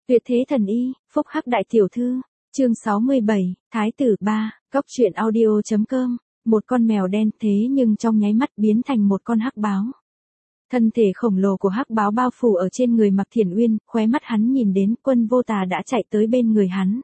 Tuyệt thế thần y, phúc hắc đại tiểu thư, chương 67, Thái tử 3, Cốc truyện audio.com, một con mèo đen thế nhưng trong nháy mắt biến thành một con hắc báo. Thân thể khổng lồ của hắc báo bao phủ ở trên người Mạc Thiển Uyên, khóe mắt hắn nhìn đến Quân Vô Tà đã chạy tới bên người hắn.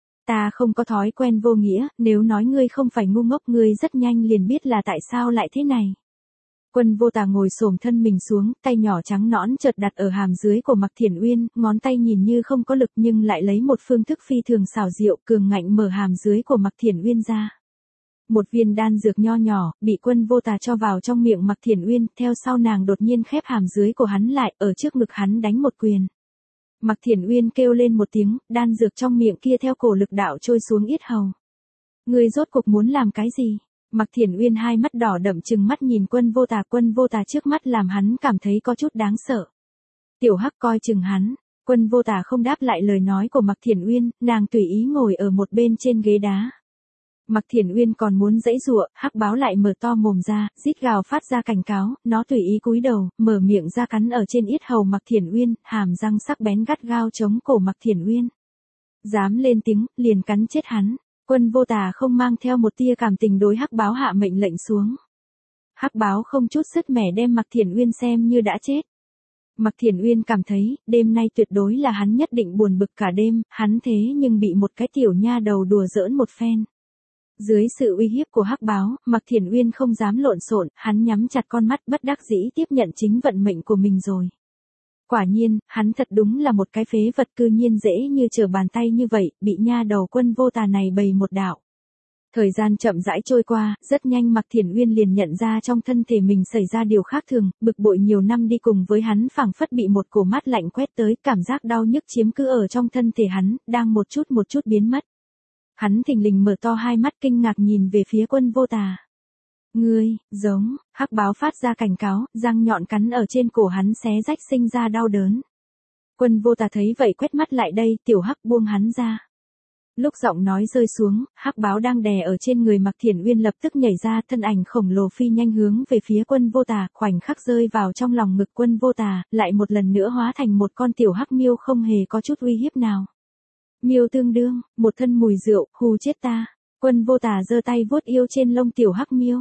Ta không có thói quen vô nghĩa, nếu nói ngươi không phải ngu ngốc ngươi rất nhanh liền biết là tại sao lại thế này. Quân Vô Tà ngồi xổm thân mình xuống, tay nhỏ trắng nõn chợt đặt ở hàm dưới của Mạc Thiển Uyên, ngón tay nhìn như không có lực nhưng lại lấy một phương thức phi thường xảo diệu cường ngạnh mở hàm dưới của Mạc Thiển Uyên ra. Một viên đan dược nho nhỏ, bị Quân Vô Tà cho vào trong miệng Mạc Thiển Uyên, theo sau nàng đột nhiên khép hàm dưới của hắn lại, ở trước ngực hắn đánh một quyền. Mạc Thiển Uyên kêu lên một tiếng, đan dược trong miệng kia theo cổ lực đạo trôi xuống yết hầu. Ngươi rốt cuộc muốn làm cái gì? Mạc Thiển Uyên hai mắt đỏ đậm trừng mắt nhìn Quân Vô Tà trước mắt làm hắn cảm thấy có chút đáng sợ. Tiểu Hắc coi chừng hắn, Quân Vô Tà không đáp lại lời nói của Mạc Thiển Uyên, nàng tùy ý ngồi ở một bên trên ghế đá. Mạc Thiển Uyên còn muốn giãy giụa, hắc báo lại mở to mồm ra, rít gào phát ra cảnh cáo, nó tùy ý cúi đầu, mở miệng ra cắn ở trên yết hầu Mạc Thiển Uyên, hàm răng sắc bén gắt gao chống cổ Mạc Thiển Uyên. Dám lên tiếng, liền cắn chết hắn. Quân Vô Tà không mang theo một tia cảm tình đối hắc báo hạ mệnh lệnh xuống. Hắc báo không chút sức mẻ đem Mạc Thiển Uyên xem như đã chết. Mạc Thiển Uyên cảm thấy, đêm nay tuyệt đối là hắn nhất định buồn bực cả đêm, hắn thế nhưng bị một cái tiểu nha đầu đùa giỡn một phen. Dưới sự uy hiếp của hắc báo, Mạc Thiển Uyên không dám lộn xộn, hắn nhắm chặt con mắt bất đắc dĩ tiếp nhận chính vận mệnh của mình rồi. Quả nhiên, hắn thật đúng là một cái phế vật cư nhiên dễ như trở bàn tay như vậy, bị nha đầu Quân Vô Tà này bày một đạo. Thời gian chậm rãi trôi qua, rất nhanh Mạc Thiển Uyên liền nhận ra trong thân thể mình xảy ra điều khác thường, bực bội nhiều năm đi cùng với hắn phảng phất bị một cổ mát lạnh quét tới, cảm giác đau nhức chiếm cứ ở trong thân thể hắn, đang một chút biến mất. Hắn thình lình mở to hai mắt kinh ngạc nhìn về phía Quân Vô Tà. Ngươi, giống, hắc báo phát ra cảnh cáo, răng nhọn cắn ở trên cổ hắn xé rách sinh ra đau đớn. Quân Vô Tà thấy vậy quét mắt lại đây, tiểu hắc buông hắn ra. Lúc giọng nói rơi xuống, hắc báo đang đè ở trên người Mạc Thiển Uyên lập tức nhảy ra, thân ảnh khổng lồ phi nhanh hướng về phía Quân Vô Tà, khoảnh khắc rơi vào trong lòng ngực Quân Vô Tà, lại một lần nữa hóa thành một con tiểu hắc miêu không hề có chút uy hiếp nào. Miêu tương đương, một thân mùi rượu, hù chết ta. Quân Vô Tà giơ tay vuốt yêu trên lông tiểu hắc miêu.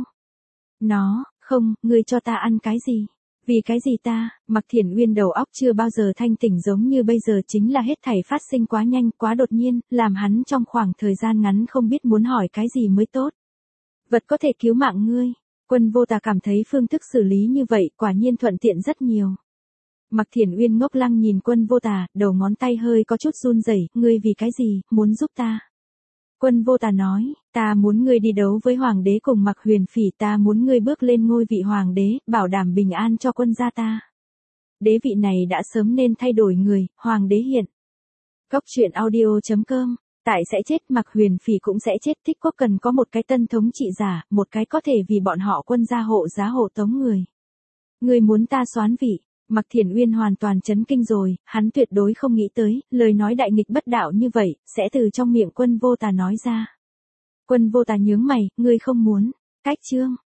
Nó, không, ngươi cho ta ăn cái gì? Vì cái gì ta? Mạc Thiển Uyên đầu óc chưa bao giờ thanh tỉnh giống như bây giờ, chính là hết thảy phát sinh quá nhanh, quá đột nhiên, làm hắn trong khoảng thời gian ngắn không biết muốn hỏi cái gì mới tốt. Vật có thể cứu mạng ngươi. Quân Vô Tà cảm thấy phương thức xử lý như vậy quả nhiên thuận tiện rất nhiều. Mạc Thiển Uyên ngốc lăng nhìn Quân Vô Tà, đầu ngón tay hơi có chút run rẩy, ngươi vì cái gì, muốn giúp ta? Quân Vô Tà nói, ta muốn ngươi đi đấu với hoàng đế cùng Mạc Huyền Phỉ, ta muốn ngươi bước lên ngôi vị hoàng đế, bảo đảm bình an cho quân gia ta. Đế vị này đã sớm nên thay đổi người, hoàng đế hiện. Cốc truyện audio.com, tại sẽ chết Mạc Huyền Phỉ cũng sẽ chết, Thích Quốc cần có một cái tân thống trị giả, một cái có thể vì bọn họ quân gia hộ giá hộ tống người. Ngươi muốn ta soán vị? Mạc Thiển Uyên hoàn toàn chấn kinh rồi, hắn tuyệt đối không nghĩ tới, lời nói đại nghịch bất đạo như vậy, sẽ từ trong miệng Quân Vô Tà nói ra. Quân Vô Tà nhướng mày, ngươi không muốn, cách chương.